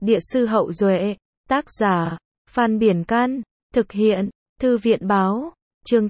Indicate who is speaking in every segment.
Speaker 1: Địa sư Hậu Duệ, tác giả, Phan Biển Can, thực hiện, Thư viện Báo, chương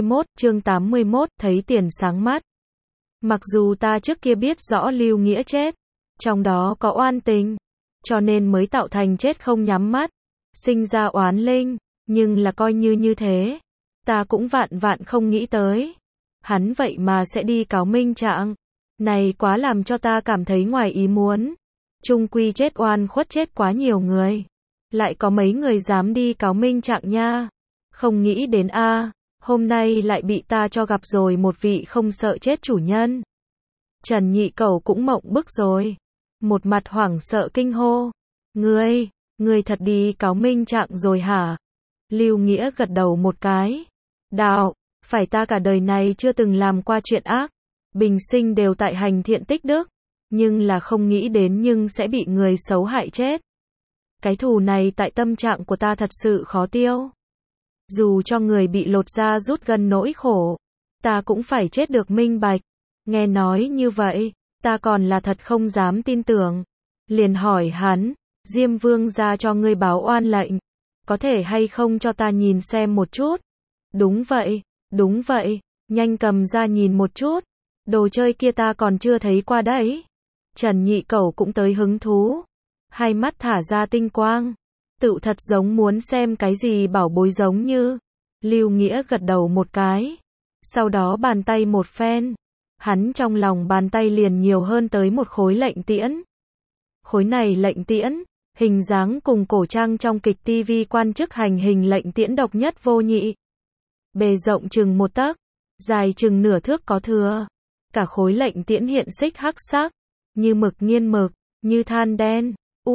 Speaker 1: 81, thấy tiền sáng mắt. Mặc dù ta trước kia biết rõ Lưu Nghĩa chết, trong đó có oan tình, cho nên mới tạo thành chết không nhắm mắt, sinh ra oán linh, nhưng là coi như thế, ta cũng vạn vạn không nghĩ tới. Hắn vậy mà sẽ đi cáo minh trạng, này quá làm cho ta cảm thấy ngoài ý muốn. Chung quy chết oan khuất chết quá nhiều người, lại có mấy người dám đi cáo minh trạng nha. Không nghĩ đến hôm nay lại bị ta cho gặp rồi một vị không sợ chết chủ nhân. Trần Nhị Cẩu cũng mộng bức rồi, một mặt hoảng sợ kinh hô, ngươi thật đi cáo minh trạng rồi hả? Lưu Nghĩa gật đầu một cái, đạo, phải, ta cả đời này chưa từng làm qua chuyện ác, bình sinh đều tại hành thiện tích đức, nhưng là không nghĩ đến nhưng sẽ bị người xấu hại chết. Cái thù này tại tâm trạng của ta thật sự khó tiêu. Dù cho người bị lột da rút gân nỗi khổ, ta cũng phải chết được minh bạch. Nghe nói như vậy, ta còn là thật không dám tin tưởng. Liền hỏi hắn, Diêm Vương ra cho ngươi báo oan lệnh, có thể hay không cho ta nhìn xem một chút? Đúng vậy, nhanh cầm ra nhìn một chút. Đồ chơi kia ta còn chưa thấy qua đấy. Trần Nhị Cẩu cũng tới hứng thú, hai mắt thả ra tinh quang, tự thật giống muốn xem cái gì bảo bối giống như. Lưu Nghĩa gật đầu một cái, sau đó bàn tay một phen, hắn trong lòng bàn tay liền nhiều hơn tới một khối lệnh tiễn. Khối này lệnh tiễn, hình dáng cùng cổ trang trong kịch TV quan chức hành hình lệnh tiễn độc nhất vô nhị. Bề rộng chừng 1 tấc, dài chừng nửa thước có thừa. Cả khối lệnh tiễn hiện xích hắc sắc, như mực nghiên mực, như than đen,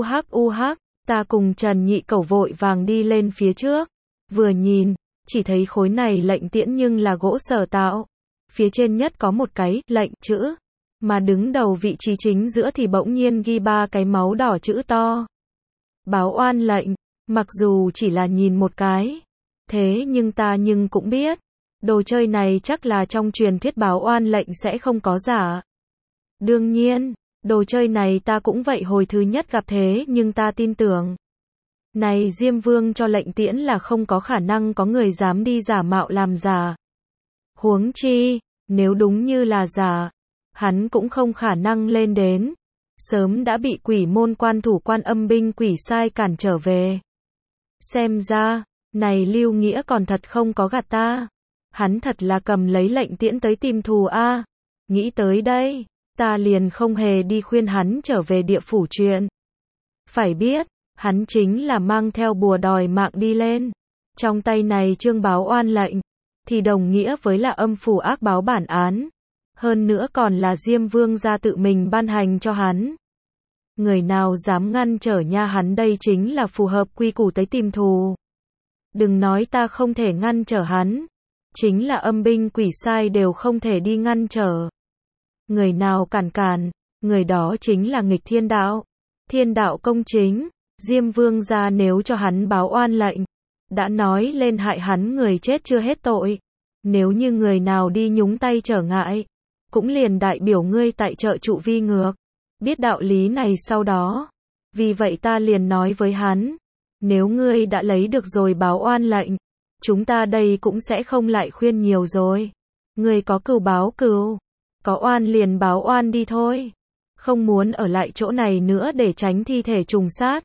Speaker 1: u hắc. Ta cùng Trần Nhị Cẩu vội vàng đi lên phía trước, vừa nhìn, chỉ thấy khối này lệnh tiễn nhưng là gỗ sở tạo. Phía trên nhất có một cái lệnh chữ, mà đứng đầu vị trí chính giữa thì bỗng nhiên ghi 3 cái máu đỏ chữ to. Báo oan lệnh, mặc dù chỉ là nhìn một cái, thế nhưng ta cũng biết, đồ chơi này chắc là trong truyền thuyết báo oan lệnh sẽ không có giả. Đương nhiên, đồ chơi này ta cũng vậy hồi thứ nhất gặp thế nhưng ta tin tưởng. Này Diêm Vương cho lệnh tiễn là không có khả năng có người dám đi giả mạo làm giả. Huống chi, nếu đúng như là giả, hắn cũng không khả năng lên đến. Sớm đã bị quỷ môn quan thủ Quan Âm binh quỷ sai cản trở về. Xem ra, này Lưu Nghĩa còn thật không có gạt ta. Hắn thật là cầm lấy lệnh tiễn tới tìm thù a. Nghĩ tới đây, ta liền không hề đi khuyên hắn trở về địa phủ chuyện. Phải biết, hắn chính là mang theo bùa đòi mạng đi lên. Trong tay này chương báo oan lệnh, thì đồng nghĩa với là âm phủ ác báo bản án. Hơn nữa còn là Diêm Vương ra tự mình ban hành cho hắn. Người nào dám ngăn trở nha, hắn đây chính là phù hợp quy củ tới tìm thù. Đừng nói ta không thể ngăn trở hắn, chính là âm binh quỷ sai đều không thể đi ngăn trở. Người nào cản, người đó chính là nghịch thiên đạo. Thiên đạo công chính, Diêm Vương ra nếu cho hắn báo oan lệnh, đã nói lên hại hắn người chết chưa hết tội. Nếu như người nào đi nhúng tay trở ngại, cũng liền đại biểu ngươi tại trợ trụ vi ngược. Biết đạo lý này sau đó, vì vậy ta liền nói với hắn, nếu ngươi đã lấy được rồi báo oan lệnh, chúng ta đây cũng sẽ không lại khuyên nhiều rồi. Ngươi có cừu báo cừu, có oan liền báo oan đi thôi. Không muốn ở lại chỗ này nữa để tránh thi thể trùng sát.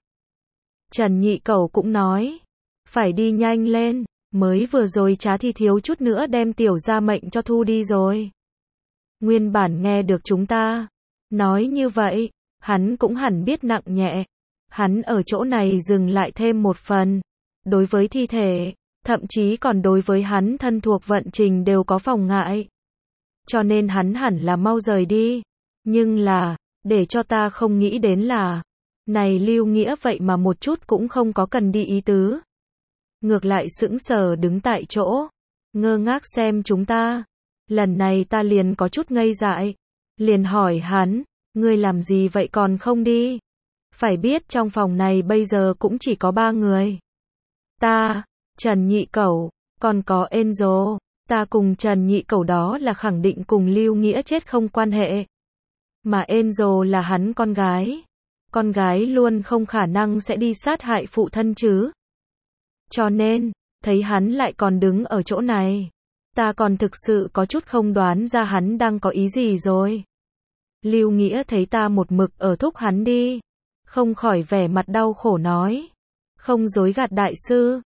Speaker 1: Trần Nhị Cẩu cũng nói, phải đi nhanh lên, mới vừa rồi Trá thì thiếu chút nữa đem tiểu gia mệnh cho thu đi rồi. Nguyên bản nghe được chúng ta nói như vậy, hắn cũng hẳn biết nặng nhẹ. Hắn ở chỗ này dừng lại thêm một phần. Đối với thi thể, thậm chí còn đối với hắn thân thuộc vận trình đều có phòng ngại. Cho nên hắn hẳn là mau rời đi. Nhưng là, để cho ta không nghĩ đến là, này Lưu Nghĩa vậy mà một chút cũng không có cần đi ý tứ. Ngược lại sững sờ đứng tại chỗ, ngơ ngác xem chúng ta. Lần này ta liền có chút ngây dại, liền hỏi hắn, ngươi làm gì vậy còn không đi? Phải biết trong phòng này bây giờ cũng chỉ có 3 người. Ta, Trần Nhị Cẩu, còn có Enzo. Ta cùng Trần Nhị Cẩu đó là khẳng định cùng Lưu Nghĩa chết không quan hệ. Mà Enzo là hắn con gái. con gái luôn không khả năng sẽ đi sát hại phụ thân chứ. Cho nên, thấy hắn lại còn đứng ở chỗ này, ta còn thực sự có chút không đoán ra hắn đang có ý gì rồi. Lưu Nghĩa thấy ta một mực ở thúc hắn đi, không khỏi vẻ mặt đau khổ nói. Không dối gạt đại sư,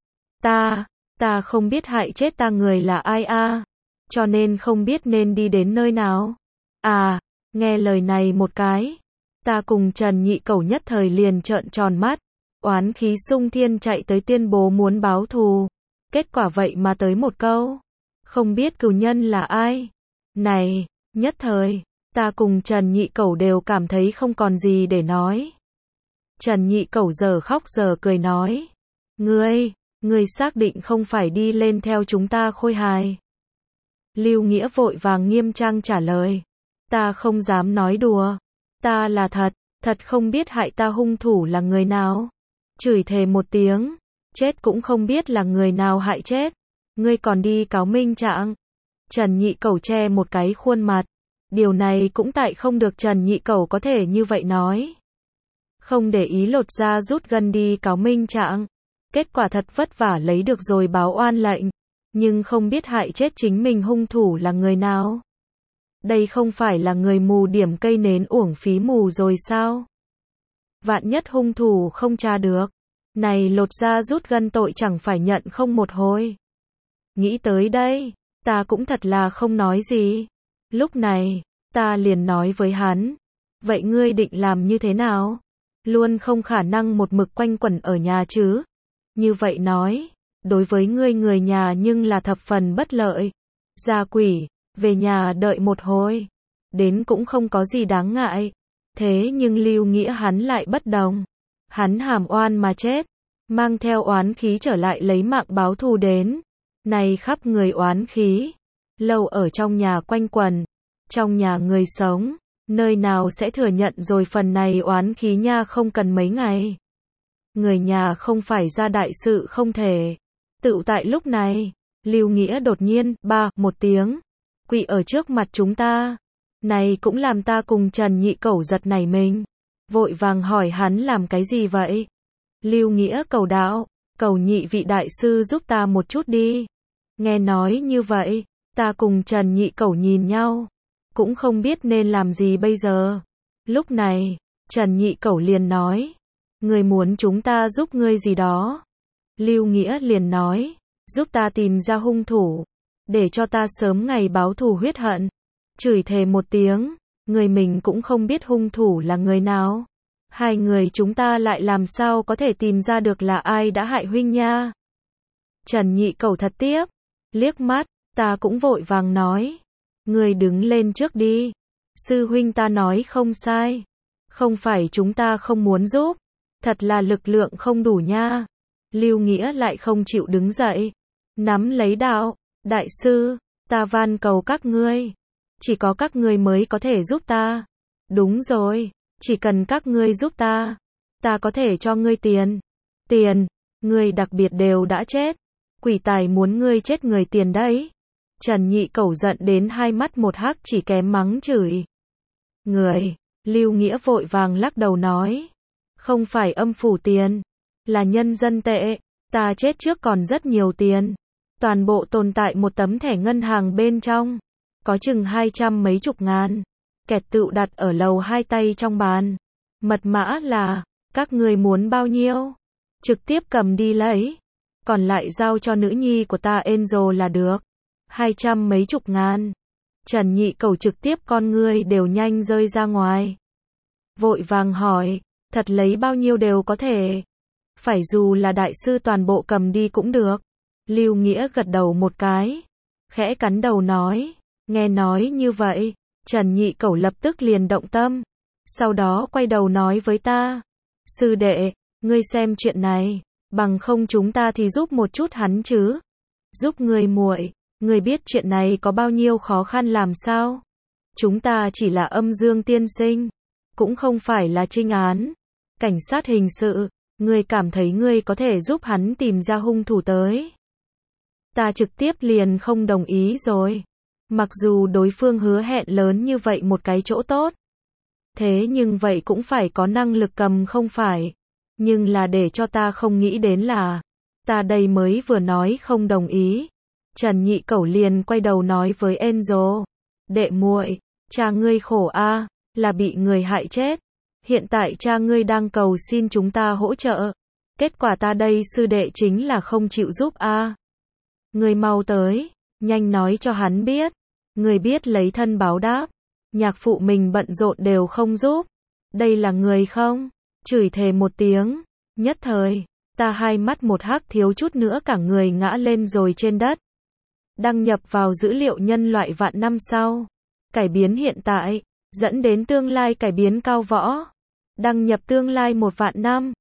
Speaker 1: ta không biết hại chết ta người là ai a, cho nên không biết nên đi đến nơi nào. À, nghe lời này một cái, ta cùng Trần Nhị Cẩu nhất thời liền trợn tròn mắt, oán khí xung thiên chạy tới tuyên bố muốn báo thù. Kết quả vậy mà tới một câu, không biết cừu nhân là ai. Này, nhất thời, ta cùng Trần Nhị Cẩu đều cảm thấy không còn gì để nói. Trần Nhị Cẩu giờ khóc giờ cười nói, ngươi xác định không phải đi lên theo chúng ta khôi hài. Lưu Nghĩa vội vàng nghiêm trang trả lời, ta không dám nói đùa, ta là thật không biết hại ta hung thủ là người nào. Chửi thề một tiếng, chết cũng không biết là người nào hại chết, ngươi còn đi cáo minh trạng. Trần Nhị Cẩu che một cái khuôn mặt, điều này cũng tại không được Trần Nhị Cẩu có thể như vậy nói. Không để ý lột ra rút gân đi cáo minh trạng, kết quả thật vất vả lấy được rồi báo oan lệnh, nhưng không biết hại chết chính mình hung thủ là người nào. Đây không phải là người mù điểm cây nến uổng phí mù rồi sao? Vạn nhất hung thủ không tra được, này lột ra rút gân tội chẳng phải nhận không một hồi. Nghĩ tới đây, ta cũng thật là không nói gì. Lúc này, ta liền nói với hắn, vậy ngươi định làm như thế nào? Luôn không khả năng một mực quanh quẩn ở nhà chứ. Như vậy nói, đối với ngươi người nhà nhưng là thập phần bất lợi. Gia quỷ, về nhà đợi một hồi, đến cũng không có gì đáng ngại. Thế nhưng Lưu Nghĩa hắn lại bất đồng. Hắn hàm oan mà chết, mang theo oán khí trở lại lấy mạng báo thù đến. Này khắp người oán khí, lâu ở trong nhà quanh quẩn, trong nhà người sống, nơi nào sẽ thừa nhận rồi phần này oán khí nha, không cần mấy ngày. Người nhà không phải ra đại sự không thể. Tựu tại lúc này, Lưu Nghĩa đột nhiên, một tiếng, quỵ ở trước mặt chúng ta. Này cũng làm ta cùng Trần Nhị Cẩu giật nảy mình. Vội vàng hỏi hắn làm cái gì vậy? Lưu Nghĩa cầu đạo, cầu nhị vị đại sư giúp ta một chút đi. Nghe nói như vậy, ta cùng Trần Nhị Cẩu nhìn nhau, cũng không biết nên làm gì bây giờ. Lúc này, Trần Nhị Cẩu liền nói, ngươi muốn chúng ta giúp ngươi gì đó. Lưu Nghĩa liền nói, giúp ta tìm ra hung thủ, để cho ta sớm ngày báo thù huyết hận. Chửi thề một tiếng, người mình cũng không biết hung thủ là người nào. Hai người chúng ta lại làm sao có thể tìm ra được là ai đã hại huynh nha. Trần Nhị Cẩu thật tiếp, liếc mắt, ta cũng vội vàng nói, ngươi đứng lên trước đi. Sư huynh ta nói không sai, không phải chúng ta không muốn giúp, thật là lực lượng không đủ nha. Lưu Nghĩa lại không chịu đứng dậy, nắm lấy đạo, đại sư, ta van cầu các ngươi, chỉ có các ngươi mới có thể giúp ta. Đúng rồi, chỉ cần các ngươi giúp ta có thể cho ngươi tiền. Tiền, ngươi đặc biệt đều đã chết, quỷ tài muốn ngươi chết người tiền đấy. Trần Nhị Cẩu giận đến hai mắt một hắc, chỉ kém mắng chửi. Người, Lưu Nghĩa vội vàng lắc đầu nói, không phải âm phủ tiền, là nhân dân tệ, ta chết trước còn rất nhiều tiền. Toàn bộ tồn tại một tấm thẻ ngân hàng bên trong, có chừng 200 mấy chục ngàn. Kẹt tựu đặt ở lầu hai tay trong bàn. Mật mã là, các người muốn bao nhiêu? Trực tiếp cầm đi lấy. Còn lại giao cho nữ nhi của ta Angel là được. 200 mấy chục ngàn. Trần Nhị Cẩu trực tiếp con ngươi đều nhanh rơi ra ngoài. Vội vàng hỏi, thật lấy bao nhiêu đều có thể. Phải dù là đại sư toàn bộ cầm đi cũng được. Lưu Nghĩa gật đầu một cái, khẽ cắn đầu nói, nghe nói như vậy, Trần Nhị Cẩu lập tức liền động tâm. Sau đó quay đầu nói với ta, sư đệ, ngươi xem chuyện này, bằng không chúng ta thì giúp một chút hắn chứ. Giúp ngươi muội, ngươi biết chuyện này có bao nhiêu khó khăn làm sao? Chúng ta chỉ là âm dương tiên sinh, cũng không phải là trinh án, cảnh sát hình sự, ngươi cảm thấy ngươi có thể giúp hắn tìm ra hung thủ tới. Ta trực tiếp liền không đồng ý rồi. Mặc dù đối phương hứa hẹn lớn như vậy một cái chỗ tốt, Thế nhưng vậy cũng phải có năng lực cầm không phải. Nhưng là để cho ta không nghĩ đến là, ta đây mới vừa nói không đồng ý. Trần Nhị Cẩu liền quay đầu nói với Angel, đệ muội, cha ngươi khổ a, là bị người hại chết. Hiện tại cha ngươi đang cầu xin chúng ta hỗ trợ. Kết quả ta đây sư đệ chính là không chịu giúp a. Ngươi mau tới, nhanh nói cho hắn biết. Ngươi biết lấy thân báo đáp. Nhạc phụ mình bận rộn đều không giúp. Đây là người không? Chửi thề một tiếng. Nhất thời, ta hai mắt một hắc thiếu chút nữa cả người ngã lên rồi trên đất. Đăng nhập vào dữ liệu nhân loại vạn năm sau. Cải biến hiện tại, dẫn đến tương lai cải biến cao võ. Đăng nhập tương lai 1 vạn năm.